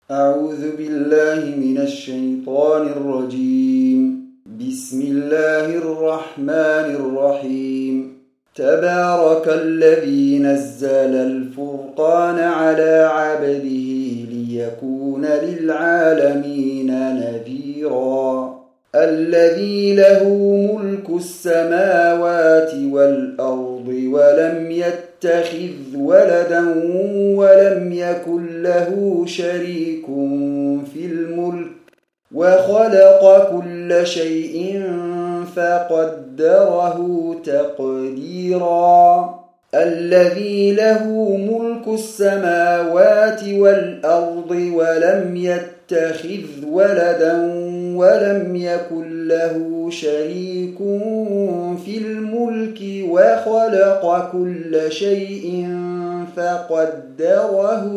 أعوذ بالله من الشيطان الرجيم. بسم الله الرحمن الرحيم. تبارك الذي نزل الفرقان على عبده ليكون للعالمين نذيرا. الذي له ملك السماوات والأرض ولم يتخذ ولدا ولم يكن له شريك في الملك وخلق كل شيء فقدره تقديرا. الذي له ملك السماوات والأرض ولم يتخذ ولدا ولم يكن له شريك في الملك وخلق كل شيء فقدره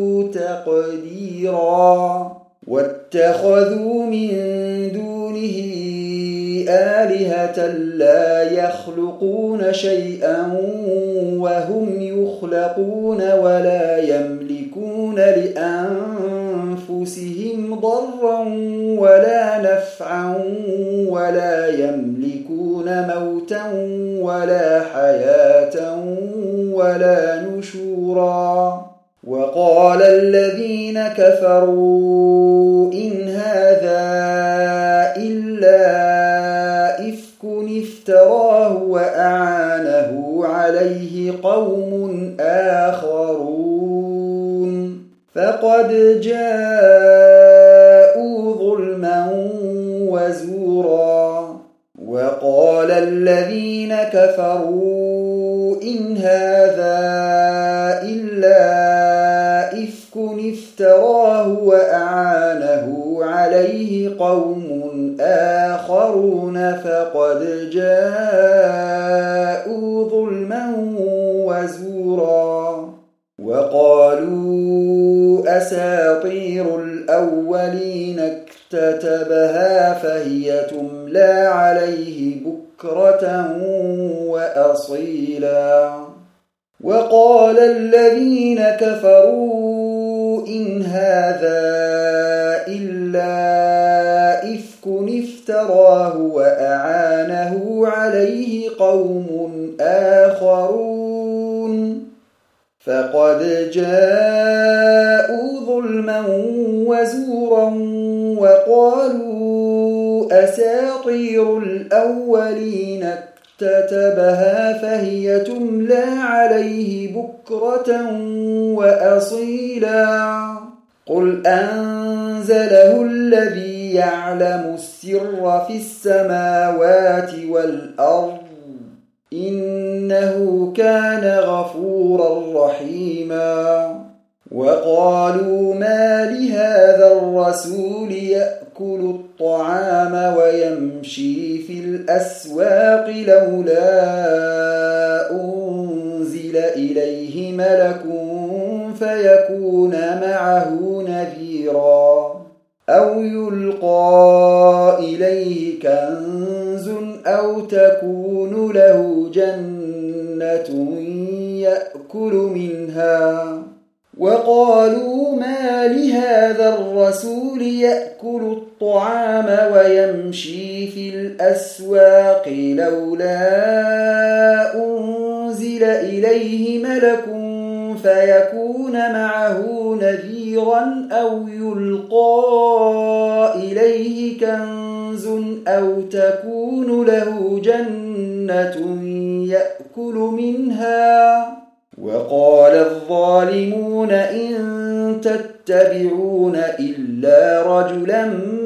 تقديرا. واتخذوا من دونه آلهة لا يخلقون شيئا وهم يخلقون ولا يملكون لأنفسهم ضرا ولا نفعا ولا يملكون موتا ولا حياة ولا نشورا. وقال الذين كفروا إن هذا إلا إفك افتراه وأعانه عليه قوم آخرون فقد جاءوا ظلما وزورا. وقال الذين كفروا إن هذا إلا إفك افتراه وأعانه عليه قوم آخرون فقد جاءوا ظلما وزورا. وقالوا أساطير الأولين اكتتبها فهي تملى عليه بكرة وأصيلا. وقال الذين كفروا إن هذا إلا إفك افتراه وأعانه عليه قوم آخرون فقد جاءوا ظلما وزورا. وقالوا أساطير الأولين اكتتبها فهي تملى عليه بكرة وأصيلا. قل أنزله الذي يعلم السر في السماوات والأرض إنه كان غفورا رحيما. وقالوا ما لهذا الرسول يأكل الطعام ويمشي في الأسواق لولا أنزل إليه ملك فيكون معه نذيرا أو يلقى إليه كنز أو تكون له جنة يأكل منها. وقالوا ما لهذا الرسول يأكل الطعام ويمشي في الأسواق لولا أنزل إليه ملك فيكون معه نذيرا أو يلقى إليه كنز أو تكون له جنة يأكل منها. وقال الظالمون إن تتبعون إلا رجلا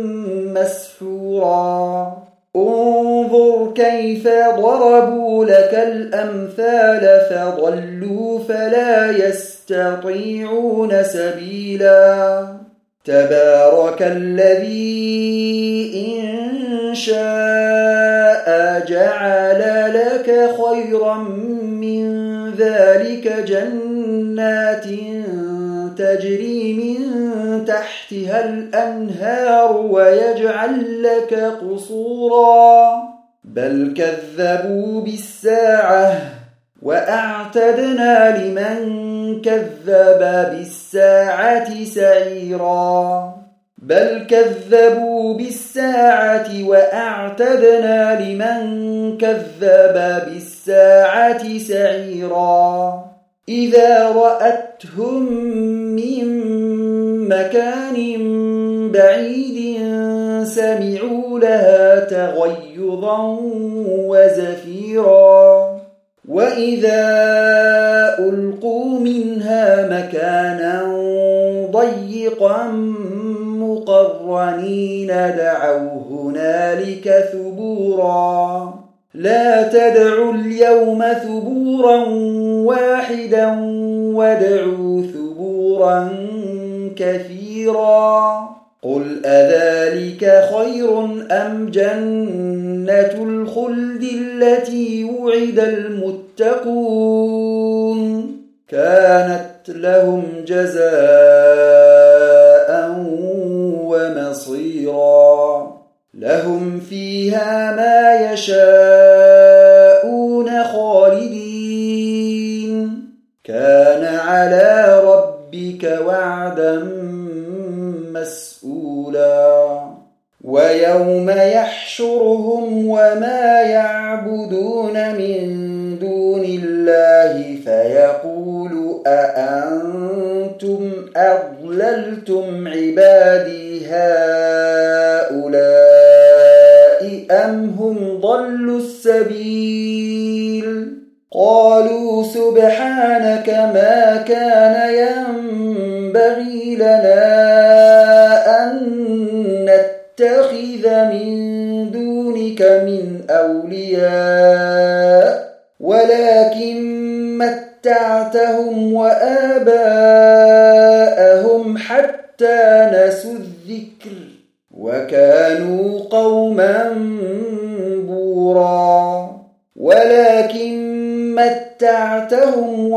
مسحورا. انظر كيف ضربوا لك الأمثال فضلوا فلا يستطيعون سبيلا. تبارك الذي إن شاء جعل لك خيرا من ذلك جنات تجري من تحتها الأنهار ويجعل لك قصورا بل كذبوا بالساعة وأعتدنا لمن كذب بالساعة سعيرا بل كذبوا بالساعة وأعتدنا لمن كذب بالساعة سعيرا إذا رأتهم من مكان بعيد سمعوا لها تغيظا وزفيرا وإذا ألقوا منها مكانا ضيقا مقرنين دعوا هنالك ثبورا لا تدعوا اليوم ثبورا واحدا وادعوا ثبورا كثيرا قل أذلك خير أم جنة الخلد التي وعد المتقون كانت لهم جزاء ومصيرا لهم فيها ما يشاءون خالدين كان على ربك وعدا مسؤولا ويوم يحشرهم وما يعبدون من دون الله فيقول أأنتم أضللتم عبادي هؤلاء أم هم ضلوا السبيل قالوا سبحانك ما كان ينبغي لنا أن نتخذ من دونك من أولياء ولكن متعتهم وآباءهم حتى نسوا الذكر وكانوا قوما بورا ولكن متعتهم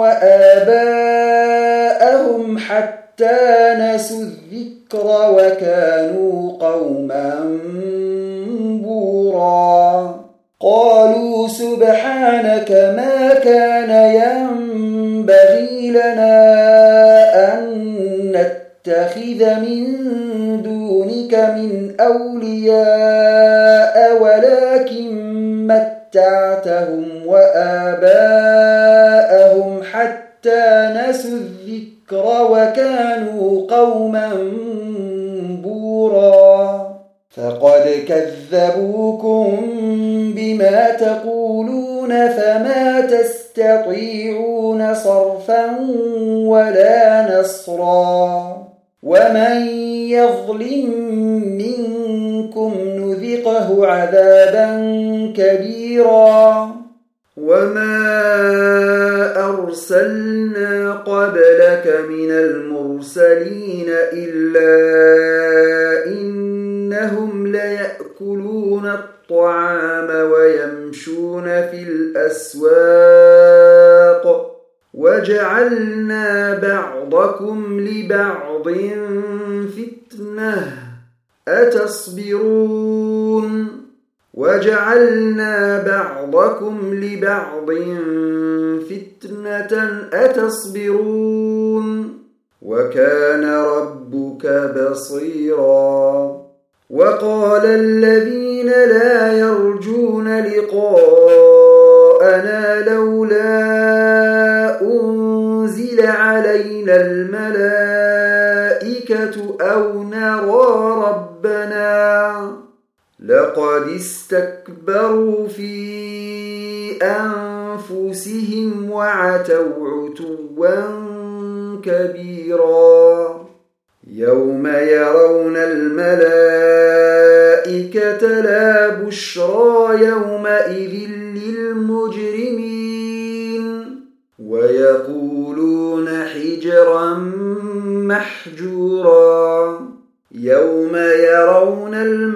وآباءهم حتى نسوا الذكر وكانوا قوما بورا قالوا سبحانك ما كان ينبغي لنا أن نتخذ من دونك من أولياء ولكن متعتهم وآباءهم حتى نسوا الذكر وكانوا قوما بورا فقد كذبوكم بما تقولون فما تستطيعون صرفا ولا نصرا ومن يظلم منكم نذقه عذابا كبيرا وما أرسلنا قبلك من المرسلين إلا إنهم ليأكلون الطعام ويمشون في الأسواق وجعلنا بعضكم لبعض فتنة أتصبرون وجعلنا بعضكم لبعض فتنة أتصبرون وكان ربك بصيرا وقال الذين لا يرجون لقاءنا لولا أنزل علينا الملائكة أو نرى ربنا لقد استكبروا في أنفسهم وعتوا عتوا كبيرا يوم يرون الملائكة لا بشرى يومئذ للمجرمين ويقولون حجرا محجورا يوم يرون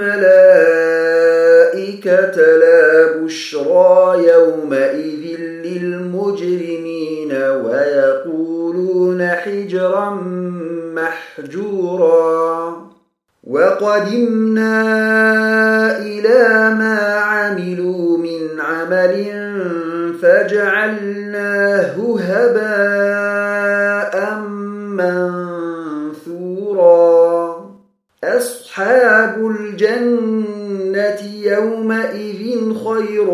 الملائكة لا بشرى يومئذ للمجرمين ويقولون حجرا محجورا وقدمنا إلى ما عملوا من عمل فجعلناه هباء منثورا أصحاب الجنة يومئذ خير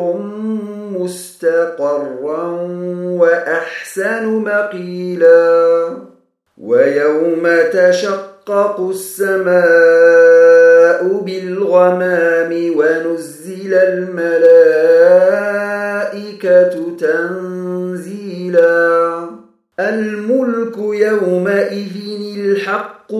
مستقرا وأحسن مقيلا ويوم تشقق السماء بالغمام ونزل الملائكة تنزيلا الملك يومئذ الحق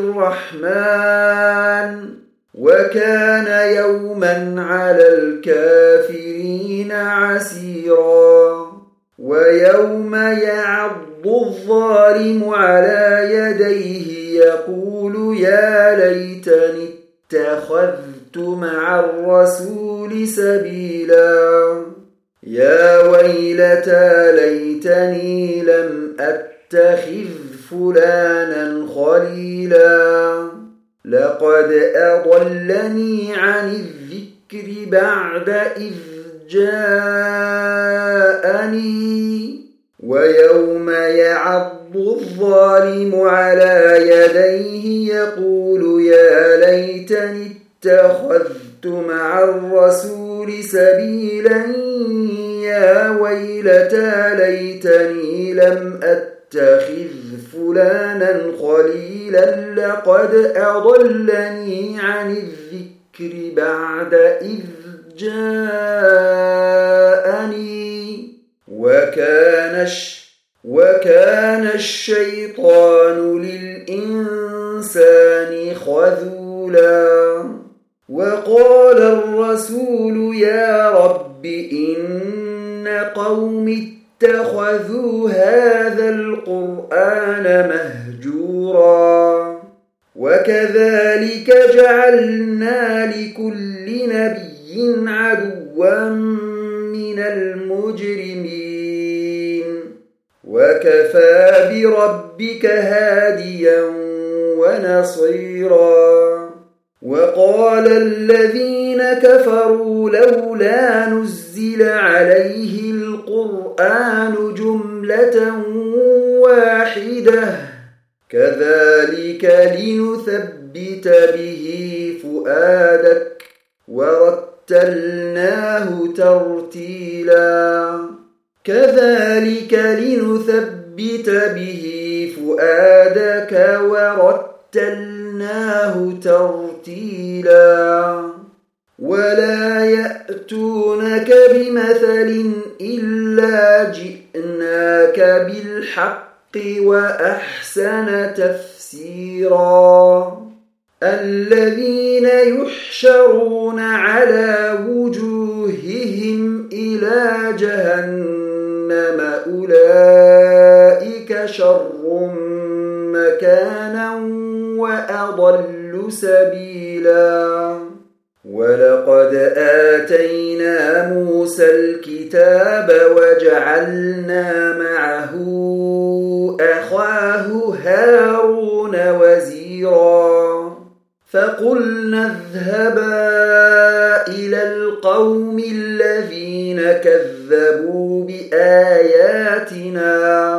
للرحمن وكان يوما على الكافرين عسيرا ويوم يعض الظالم على يديه يقول يا ليتني اتخذت مع الرسول سبيلا يا ويلتى ليتني لم أتخذ فلانا خليلا لقد أضلني عن الذكر بعد إذ جاءني ويوم يعض الظالم على يديه يقول يا ليتني اتخذت مع الرسول سبيلا يا ويلتى ليتني لم أتخذ فلانا خليلا لقد أضلني عن الذكر بعد إذ جاءني وكان الشيطان للإنسان خذولا وقال الرسول يا رب إن قوم اتخذوا هذا القرآن مهجورا وكذلك جعلنا لكل نبي عدوا من المجرمين وكفى بربك هاديا ونصيرا وقال الذين كفروا لولا نزل عليه القرآن جملة واحدة كذلك لنثبت به فؤادك ورتلناه ترتيلا كذلك لنثبت به فؤادك ورتلناه ترتيلا ولا يأتونك بمثل إلا جئناك بالحق وأحسن تفسيرا الذين يحشرون على وجوههم إلى جهنم أولئك شر مكانا وأضل سبيلا ولقد آتينا موسى الكتاب وجعلنا معه أخاه هارون وزيرا فقلنا اذهبا إلى القوم الذين كذبوا بآياتنا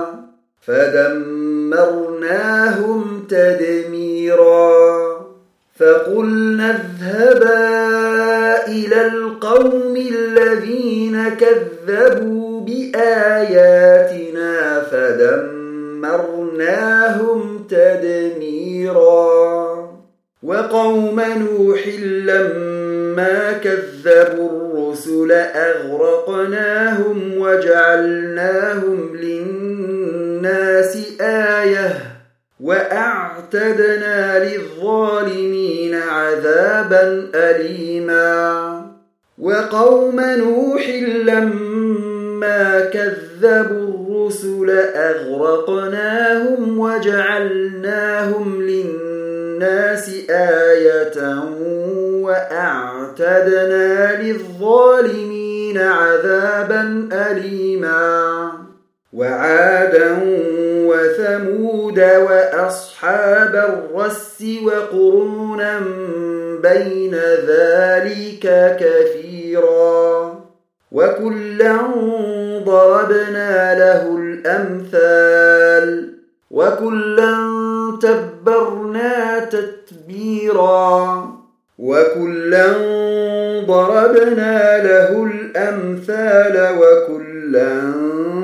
فدمرناهم تدميرا فقلنا اذهبا إلى القوم الذين كذبوا بآياتنا فدمرناهم تدميرا وقوم نوح لما كذبوا الرسل أغرقناهم وجعلناهم للناس آية وأعتدنا للظالمين عذابا أليما وقوم نوح لما كذبوا الرسل أغرقناهم وجعلناهم للناس آية وأعتدنا للظالمين عذابا أليما وعادا وثمود وأصحاب الرس وقرونا بين ذلك كثيرا وكلا ضربنا له الأمثال وكلا تبعا تبرنا تتبيرا وكلا ضربنا له الأمثال وكلا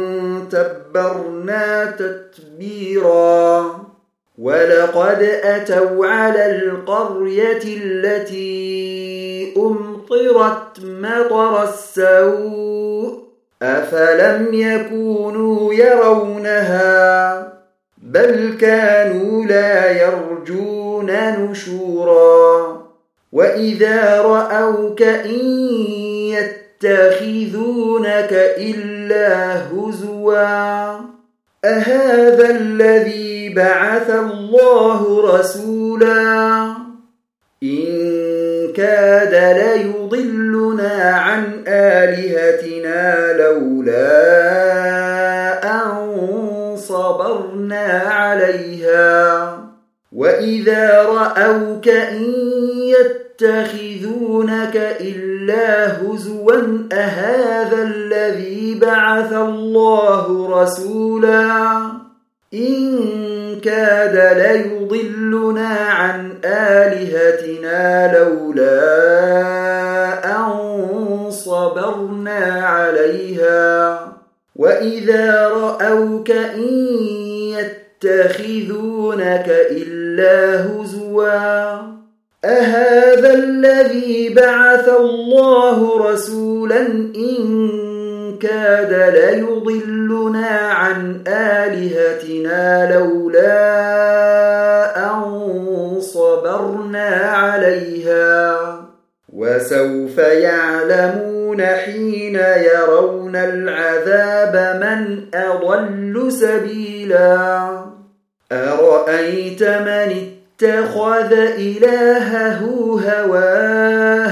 تبرنا تتبيرا ولقد أتوا على القرية التي أمطرت مطر السوء أفلم يكونوا يرونها بل كانوا لا يرجون نشورا وإذا رأوك إن يتخذونك إلا هزوا أهذا الذي بعث الله رسولا إن كاد ليضلنا عن آلهتنا لولا أن صبرنا عليها وإذا رأوك إن يتخذونك إلا هزوا أهذا الذي بعث الله رسولا إن كاد ليضلنا عن آلهتنا لولا أن صبرنا عليها وإذا رأوك إن يتخذونك إلا هزوا أهذا الذي بعث الله رسولا إن كاد ليضلنا عن آلهتنا لولا أن صبرنا عليها وسوف يعلمون حين يرون العذاب من أضل سبيلا أرأيت من اتخذ إلهه هواه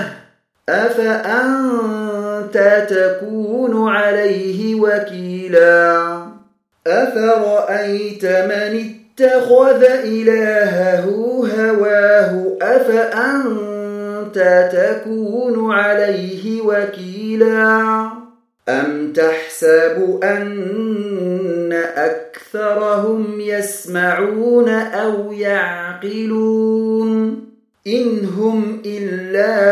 أفأنت تكون عليه وكيلا أفرأيت من اتخذ إلهه هواه أفأنت تكون عليه وكيلا أم تحسب أن أكثرهم يسمعون أو يعقلون إن هم إلا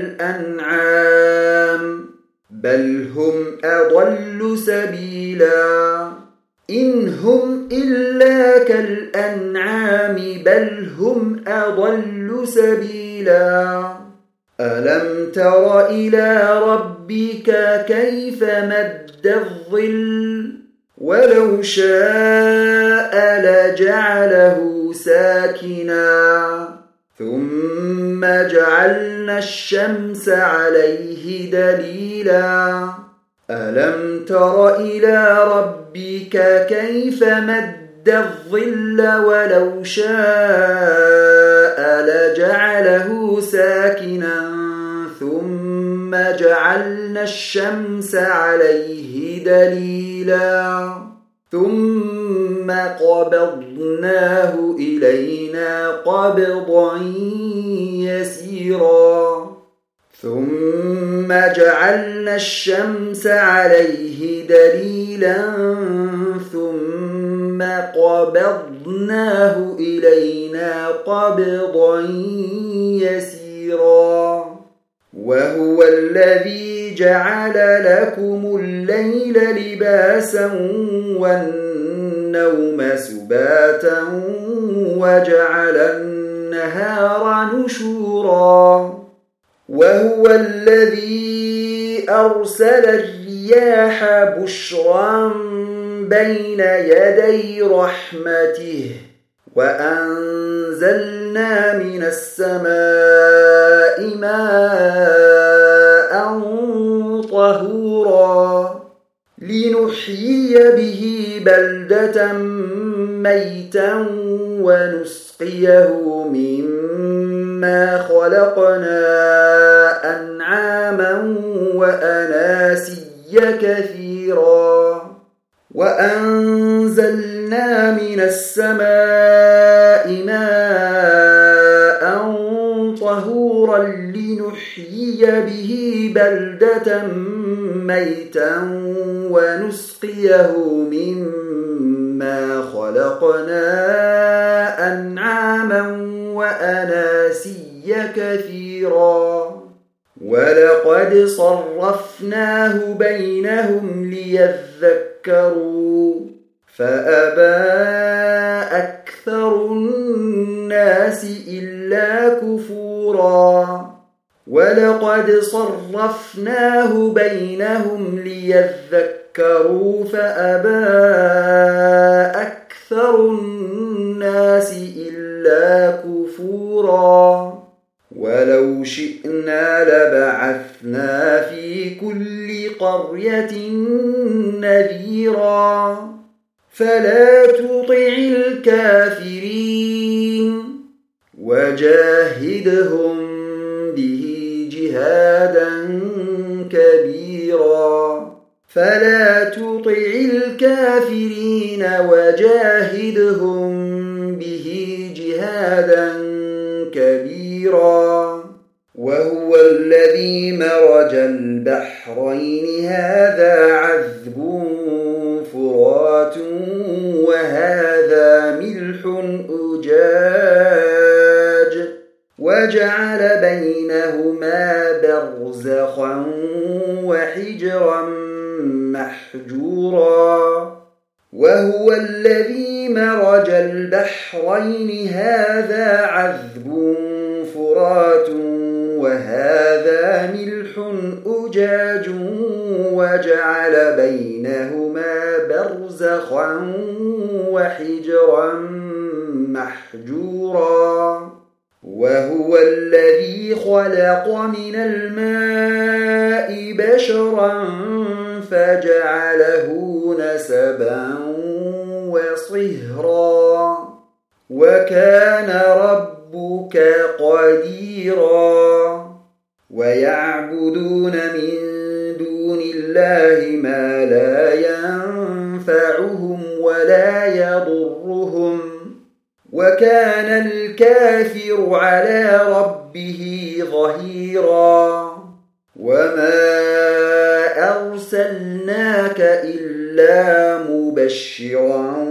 كالأنعام بل هم أضل سبيلا إن هم إلا كالأنعام بل هم أضل سبيلا ألم تر إلى ربك كيف مد الظل ولو شاء لجعله ساكنا ثم جعلنا الشمس عليه دليلا ألم تر إلى ربك كيف مد الظل ولو شاء لجعله ساكنا ثم جعلنا الشمس عليه دليلا ثم قبضناه إلينا قبضا يسيرا ثم جعلنا الشمس عليه دليلا ثم قبضناه إلينا قبضا يسيرا وهو الذي جعل لكم الليل لباسا والنوم سباتا وجعل النهار نشورا وهو الذي أرسل الرياح بشرا بين يدي رحمته وأنزلنا من السماء ماء طهورا لنحيي به بلدة ميتا ونسقيه مما خلقنا أنعاما وأناسيا كثيرا وأنزلنا من السماء ماء طهورا لنحيي به بلدة ميتا ونسقيه مما خلقنا أنعاما النسي كثيرا ولقد صرفناه بينهم ليذكروا فأبى أكثر الناس إلا كفورا ولقد صرفناه بينهم ليذكروا فأبى أكثر الناس إلا كفورا ولو شئنا لبعثنا في كل قرية نذيرا فلا تطع الكافرين وجاهدهم به جهادا كبيرا فلا تطع الكافرين وجاهدهم به جهادا كبيرا وهو الذي مرج البحرين هذا عذب فرات وهذا ملح أجاج وجعل بينهما برزخا وحجرا محجورا وهو الذي مرج البحرين هذا عذب فرات وهذا ملح أجاج وجعل بينهما برزخا وحجرا محجورا وهو الذي خلق من الماء بشرا فجعله نسبا وصهرا وكان ربك قديرا ويعبدون من دون الله ما لا ينفعهم ولا يضرهم وكان الكافر على ربه ظهيرا وما أرسلناك إلا مبشرا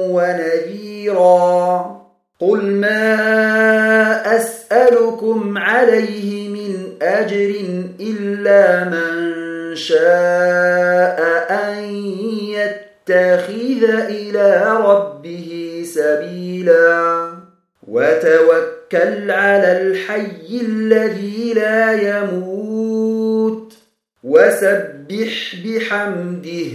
ونذيرا قل ما أسألكم عليه من أجر إلا من شاء أن يتخذ إلى ربه سبيلا وتوكل على الحي الذي لا يموت وسبح بحمده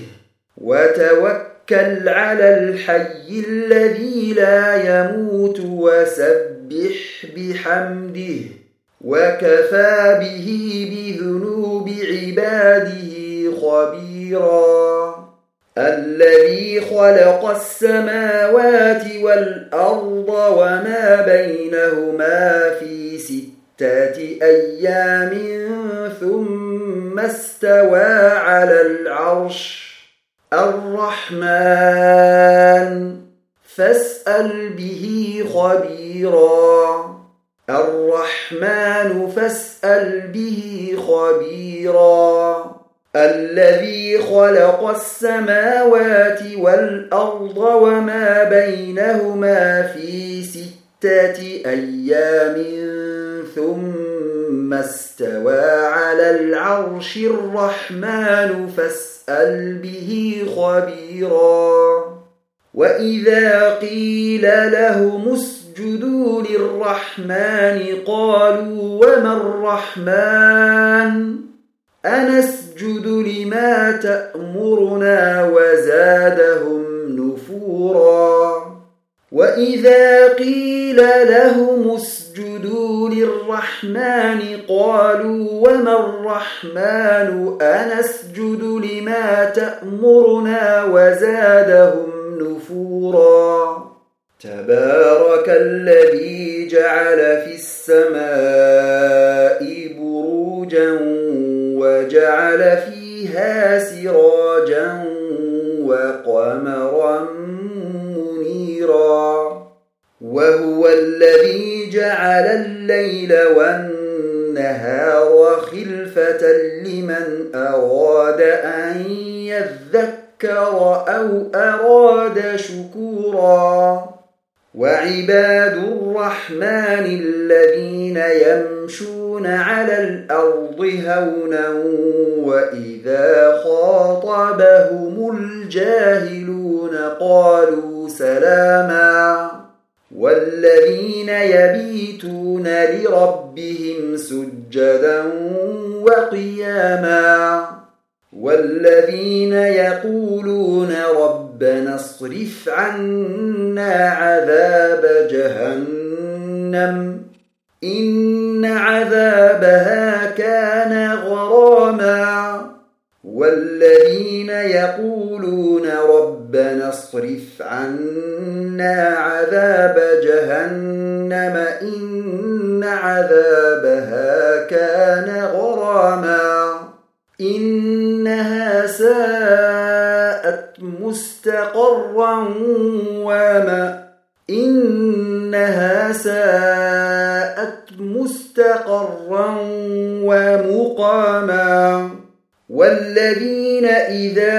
وتوكل على الحي الذي لا يموت وسبح بحمده وكفى به بذنوب عباده خبيرا الذي خلق السماوات والأرض وما بينهما في 6 أيام ثم استوى على العرش الرحمن فاسأل به خبيرا الرحمن فاسأل به خبيرا الذي خلق السماوات والأرض وما بينهما في 6 أيام ثم استوى على العرش الرحمن فاسأل به خبيرا وإذا قيل لهم اسجدوا للرحمن قالوا وما الرحمن أنسجد لما تأمرنا وزادهم نفورا وإذا قيل لهم اسجدوا للرحمن قالوا وما الرحمن أنسجد لما تأمرنا وزادهم نفورا تبارك الذي جعل في السماء بروجا وجعل فيها سراجا وقمرا منيرا وهو الذي جعل الليل والنهار خلفة لمن أراد أن يذكر أو أراد شكورا وعباد الرحمن الذين يمشون على الأرض هونا وإذا خاطبهم الجاهلون قالوا سلاما والذين يبيتون لربهم سجدا وقياما والذين يقولون ربنا اصرف عنا عذاب جهنم إن عذابها كان غراما والذين يقولون ربنا اصرف عنا عذاب جهنم إن عذابها كان غراما إنها ساءت مستقرا ومقاما والذين إذا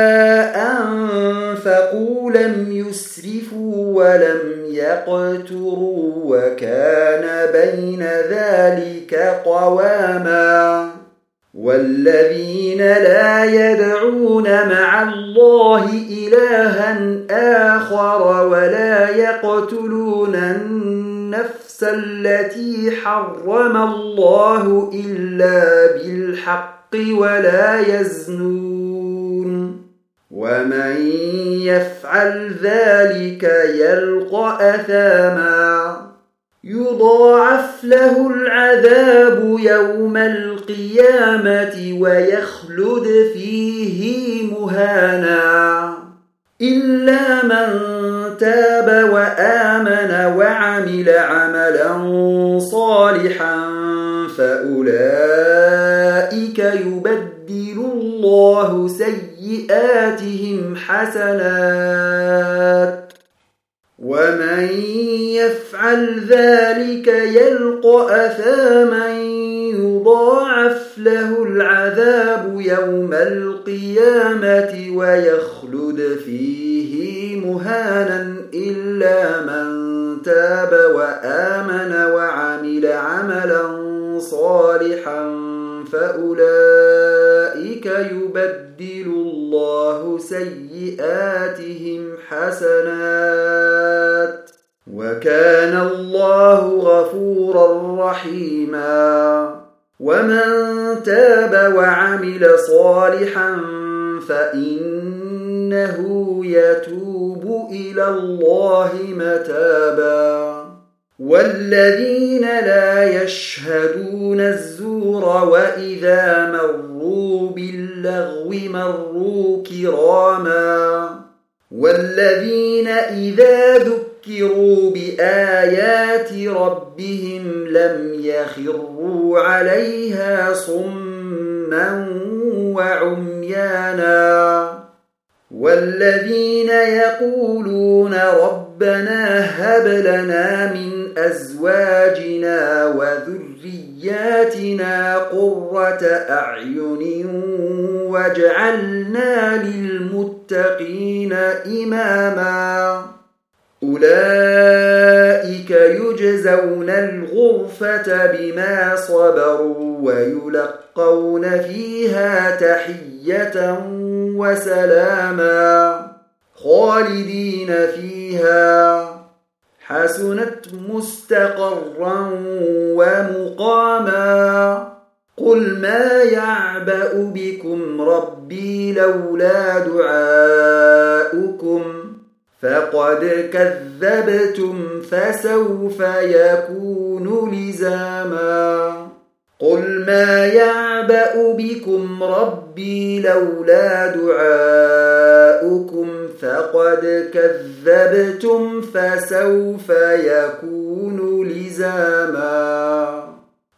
أنفقوا لم يسرفوا ولم يقتروا وكان بين ذلك قواما والذين لا يدعون مع الله إلها آخر ولا يقتلون النفس التي حرم الله إلا بالحق ولا يزنون ومن يفعل ذلك يلقى أثاما يضاعف له العذاب يوم القيامة ويخلد فيه مهانا إلا من تاب وآمن وعمل عملا صالحا فأولئك يبدل الله سيئاتهم حسنات ومن يفعل ذلك يلقى أثاما يضاعف له العذاب يوم القيامة ويخلد فيه مهانا إلا من تاب وآمن وعمل عملا صالحا فأولئك يبدل الله سيئاتهم حسنات وكان الله غفورا رحيما ومن تاب وعمل صالحا فإنه يتوب إلى الله متابا والذين لا يشهدون الزور وإذا مروا باللغو مروا كراما والذين إذا ذكروا بآيات ربهم لم يخروا عليها صما وعميانا والذين يقولون ربنا هب لنا من أزواجنا وذرياتنا قرة أعين واجعلنا للمتقين إماما أولئك يجزون الغرفة بما صبروا ويلقون فيها تحية وسلاما خالدين فيها حسنت مستقرا ومقاما قل ما يعبأ بكم ربي لولا دعاؤكم فقد كذبتم فسوف يكون لزاما قل ما يعبأ بكم ربي لولا دعاؤكم فقد كذبتم فسوف يكون لزاما